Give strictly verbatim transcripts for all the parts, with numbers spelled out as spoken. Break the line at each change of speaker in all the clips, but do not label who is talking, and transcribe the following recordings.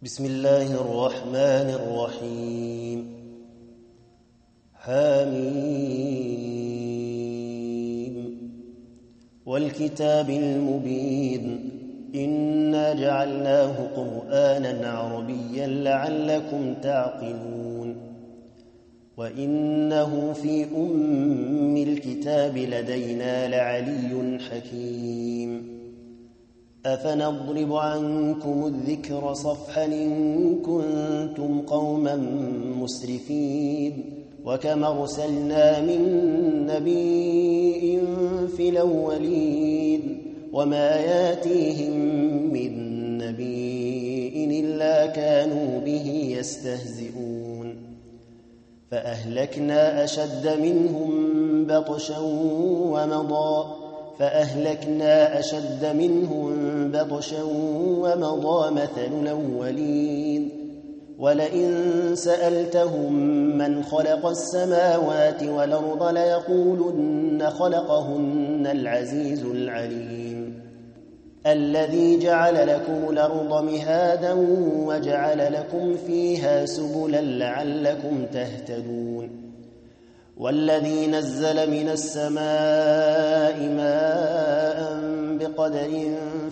بسم الله الرحمن الرحيم. حميم والكتاب المبين إنا جعلناه قرآنا عربيا لعلكم تعقلون وإنه في أم الكتاب لدينا لعلي حكيم. أفنضرب عنكم الذكر صفحا إن كنتم قوما مسرفين وكم أرسلنا من نبي في الأولين وما ياتيهم من نبي إلا كانوا به يستهزئون فأهلكنا أشد منهم بطشا ومضى فأهلكنا أشد منهم بطشا ومضى مثل الأولين ولئن سألتهم من خلق السماوات والأرض ليقولن خلقهن العزيز العليم الذي جعل لكم الأرض مهادا وجعل لكم فيها سبلا لعلكم تهتدون والذي نزل من السماء ماء بقدر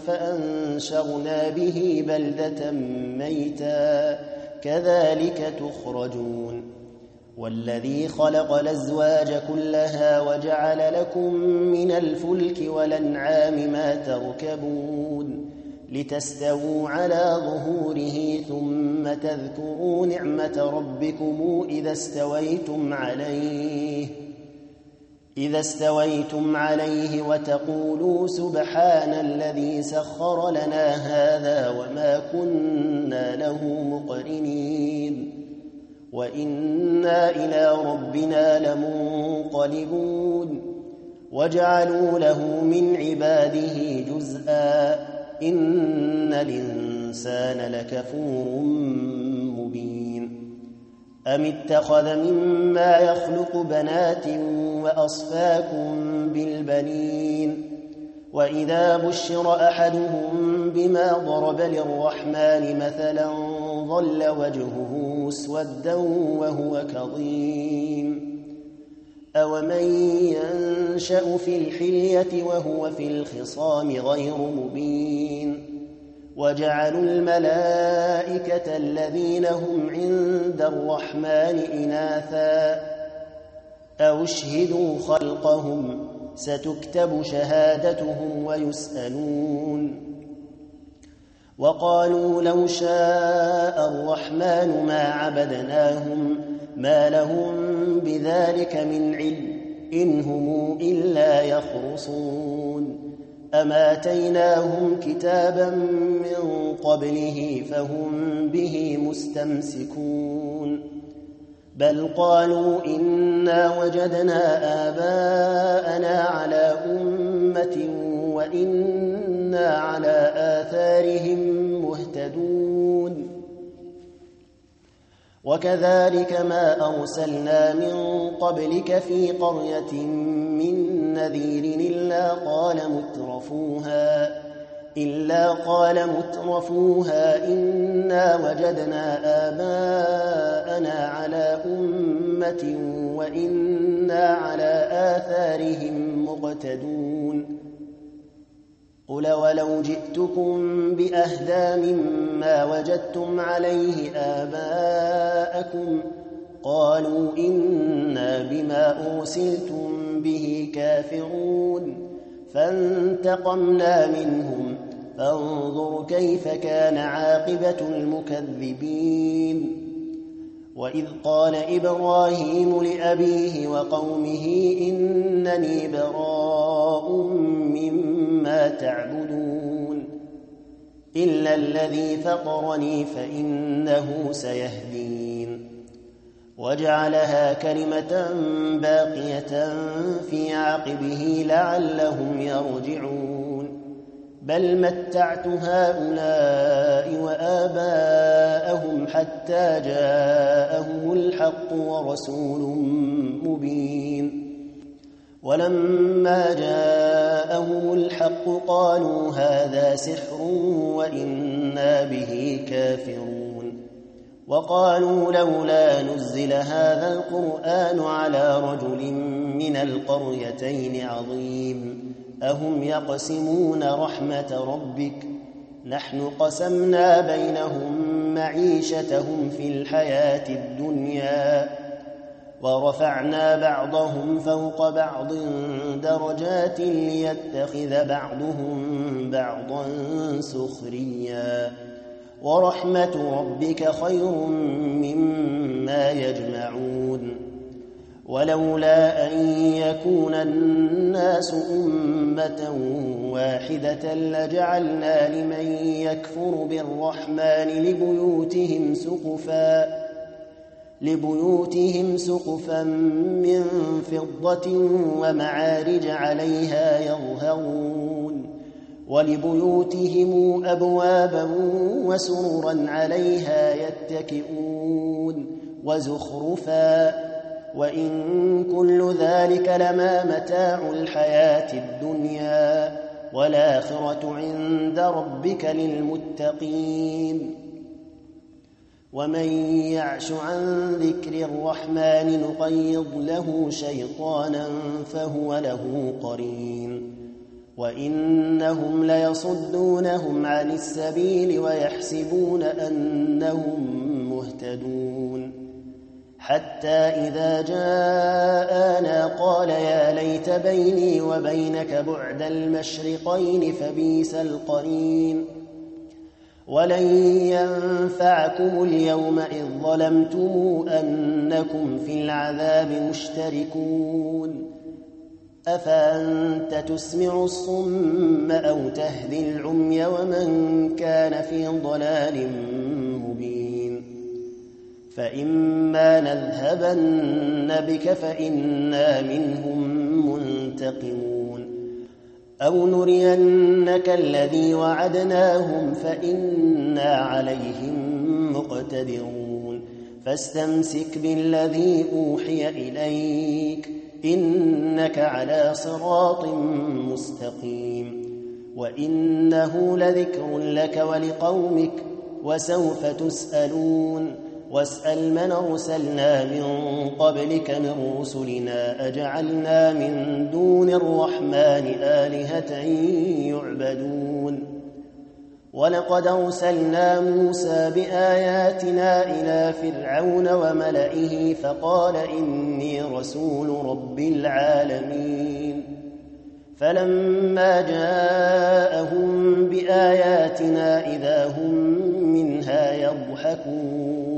فأنشرنا به بلدة ميتا كذلك تخرجون والذي خلق الأزواج كلها وجعل لكم من الفلك والأنعام ما تركبون لتستووا على ظهوره ثم تذكروا نعمة ربكم إذا استويتم عليه إذا استويتم عليه وتقولوا سبحان الذي سخر لنا هذا وما كنا له مقرنين وإنا إلى ربنا لمنقلبون وجعلوا له من عباده جزءا إن الإنسان لكفور مبين أم اتخذ مما يخلق بنات وأصفاكم بالبنين وإذا بشر أحدهم بما ضرب للرحمن مثلا ظل وجهه مسودا وهو كظيم أومن ينشأ في الحلية وهو في الخصام غير مبين وجعلوا الملائكة الذين هم عند الرحمن إناثا أو اشهدوا خلقهم ستكتب شهادتهم ويسألون وقالوا لو شاء الرحمن ما عبدناهم ما لهم بذلك من علم إن هم إلا يخرصون أم آتيناهم كتابا من قبله فهم به مستمسكون بل قالوا إنا وجدنا آباءنا على أمة وإنا على آثارهم مهتدون وكذلك ما أرسلنا من قبلك في قرية من نذير إلا قال مترفوها إلا قال مترفوها إنا وجدنا آباءنا على أمة وإنا على آثارهم مقتدون قل ولو جئتكم بأهدى مما وجدتم عليه آباءكم قالوا إنا بما أرسلتم به كافرون فانتقمنا منهم فانظر كيف كان عاقبة المكذبين وإذ قال إبراهيم لأبيه وقومه إنني براء مما تعبدون إلا الذي فطرني فإنه سيهدين وجعلها كلمة باقية في عقبه لعلهم يرجعون بل متعت هؤلاء وآباءهم حتى جاءهم الحق ورسول مبين ولما جاءهم الحق قالوا هذا سحر وإنا إنا به كافرون. وقالوا لولا نزل هذا القرآن على رجل من القريتين عظيم أهم يقسمون رحمة ربك نحن قسمنا بينهم معيشتهم في الحياة الدنيا ورفعنا بعضهم فوق بعض درجات ليتخذ بعضهم بعضا سخريا ورحمة ربك خير مما يجمعون. ولولا أن يكون الناس أمة واحدة لجعلنا لمن يكفر بالرحمن لبيوتهم سقفا لبيوتهم سقفا من فضة ومعارج عليها يظهرون ولبيوتهم أبوابا وسررا عليها يتكئون وزخرفا وإن كل ذلك لما متاع الحياة الدنيا والآخرة عند ربك للمتقين. ومن يعش عن ذكر الرحمن نقيض له شيطانا فهو له قرين وإنهم ليصدونهم عن السبيل ويحسبون أنهم مهتدون حتى إذا جاءنا قال يا ليت بيني وبينك بعد المشرقين فبئس القرين. ولن ينفعكم اليوم إذ ظلمتم أنكم في العذاب مشتركون أفأنت تسمع الصم أو تهدي العمي ومن كان في ضلال مبين. فإما نذهبن بك فإنا منهم منتقمون أو نرينك الذي وعدناهم فإنا عليهم مقتدرون. فاستمسك بالذي أوحي إليك إنك على صراط مستقيم وإنه لذكر لك ولقومك وسوف تسألون. واسأل من أرسلنا من قبلك من رسلنا أجعلنا من دون الرحمن آلهة يعبدون. ولقد أرسلنا موسى بآياتنا إلى فرعون وملئه فقال إني رسول رب العالمين. فلما جاءهم بآياتنا إذا هم منها يضحكون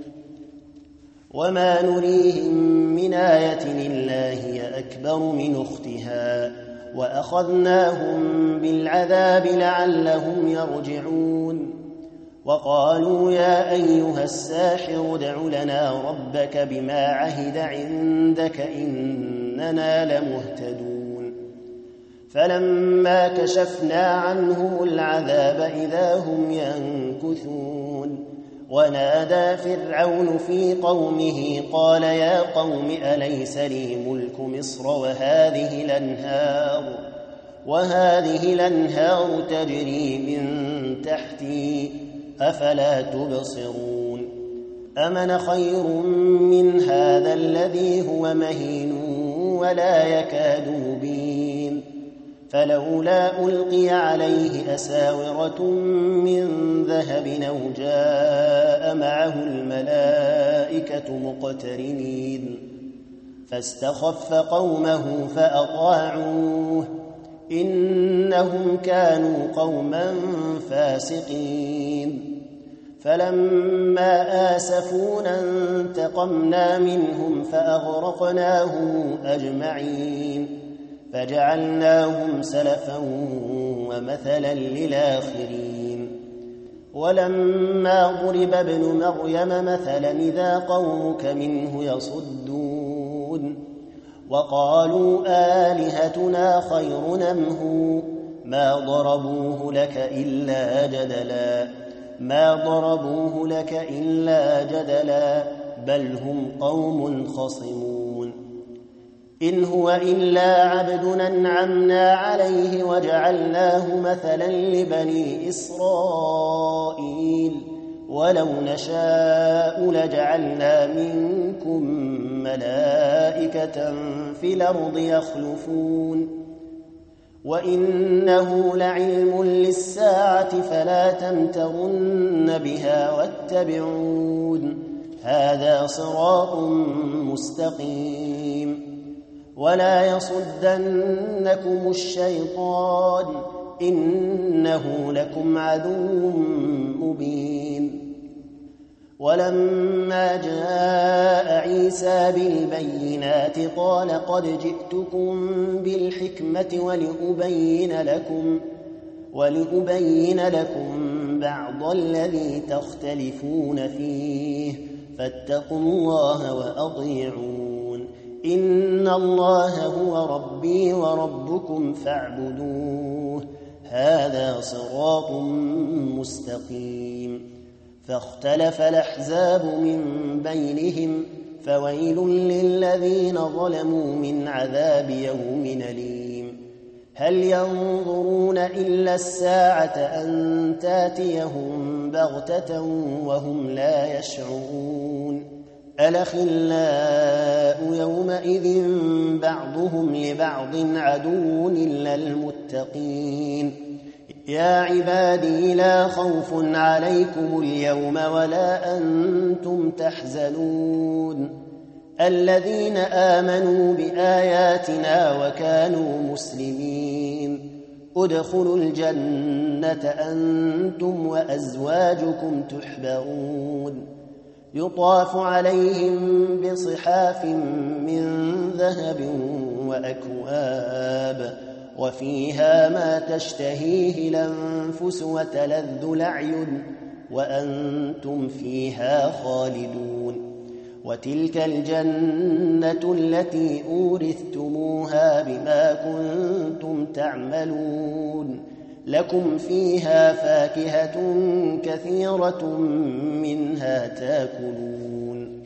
وما نريهم من آية إلا هي أكبر من أختها وأخذناهم بالعذاب لعلهم يرجعون. وقالوا يا أيها الساحر ادع لنا ربك بما عهد عندك إننا لمهتدون. فلما كشفنا عنهم العذاب إذا هم ينكثون. ونادى فرعون في قومه قال يا قوم أليس لي ملك مصر وهذه الأنهار وهذه الأنهار تجري من تحتي أفلا تبصرون. أمن خير من هذا الذي هو مهين ولا يكاد يبين. فلولا ألقي عليه أساورة من ذهب أو جاء معه الملائكة مقترنين فاستخف قومه فأطاعوه إنهم كانوا قوما فاسقين. فلما آسفونا انتقمنا منهم فأغرقناهم أجمعين فجعلناهم سلفا ومثلا للآخرين. ولما ضرب ابن مريم مثلا إذا قومك منه يصدون. وقالوا آلهتنا خير أم هو ما ضربوه لك إلا جدلا ما ضربوه لك إلا جدلا بل هم قوم خصمون. إن هو إلا عبد أنعمنا عليه وجعلناه مثلا لبني إسرائيل ولو نشاء لجعلنا منكم ملائكة في الأرض يخلفون وإنه لعلم للساعة فلا تمترن بها واتبعون هذا صراط مستقيم ولا يصدنكم الشيطان إنه لكم عدو مبين ولما جاء عيسى بالبينات قال قد جئتكم بالحكمة ولأبين لكم ولأبين لكم بعض الذي تختلفون فيه فاتقوا الله وأطيعون إن الله هو ربي وربكم فاعبدوه هذا صراط مستقيم فاختلف الأحزاب من بينهم فويل للذين ظلموا من عذاب يوم أليم هل ينظرون إلا الساعة أن تاتيهم بغتة وهم لا يشعرون الأخلاء يومئذ بعضهم لبعض عدو إلا المتقين يا عبادي لا خوف عليكم اليوم ولا أنتم تحزنون الذين آمنوا بآياتنا وكانوا مسلمين ادخلوا الجنة أنتم وأزواجكم تحبرون يطاف عليهم بصحاف من ذهب وأكواب وفيها ما تشتهيه الأنفس وتلذ الأعين وأنتم فيها خالدون وتلك الجنة التي أورثتموها بما كنتم تعملون لكم فيها فاكهة كثيرة منها تاكلون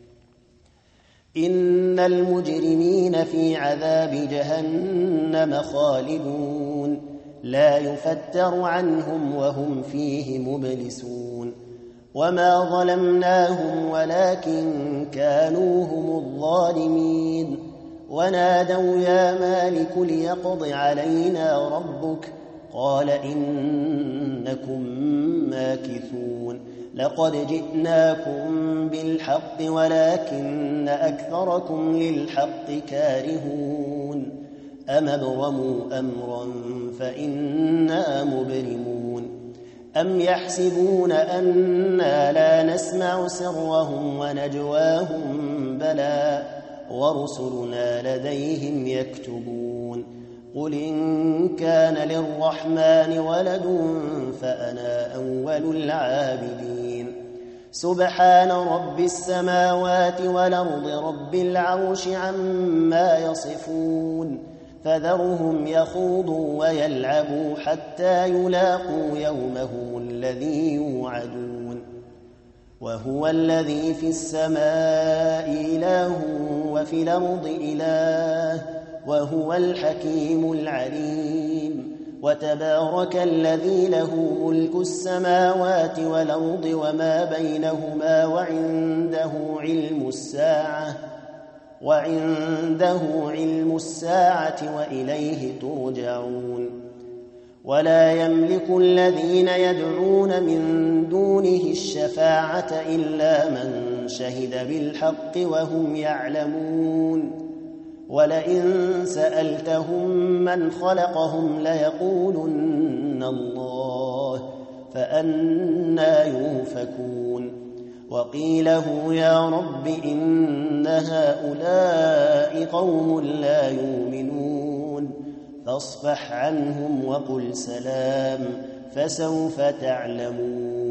إن المجرمين في عذاب جهنم خالدون لا يفتر عنهم وهم فيه مبلسون وما ظلمناهم ولكن كانوا هم الظالمين ونادوا يا مالك ليقض علينا ربك قال إنكم ماكثون لقد جئناكم بالحق ولكن أكثركم للحق كارهون أم ابرموا أمرا فإنا مبرمون أم يحسبون أنا لا نسمع سرهم ونجواهم بلى ورسلنا لديهم يكتبون قل إن كان للرحمن ولد فأنا أول العابدين سبحان رب السماوات والأرض رب العرش عما يصفون فذرهم يخوضوا ويلعبوا حتى يلاقوا يومهم الذي يوعدون وهو الذي في السماء إله وفي الأرض إله وهو الحكيم العليم وتبارك الذي له ملك السماوات والأرض وما بينهما وعنده علم الساعة وعنده علم الساعة وإليه ترجعون ولا يملك الذين يدعون من دونه الشفاعة إلا من شهد بالحق وهم يعلمون ولئن سألتهم من خلقهم ليقولن الله فأنى يؤفكون وقيله يا رب إن هؤلاء قوم لا يؤمنون فاصفح عنهم وقل سلام فسوف تعلمون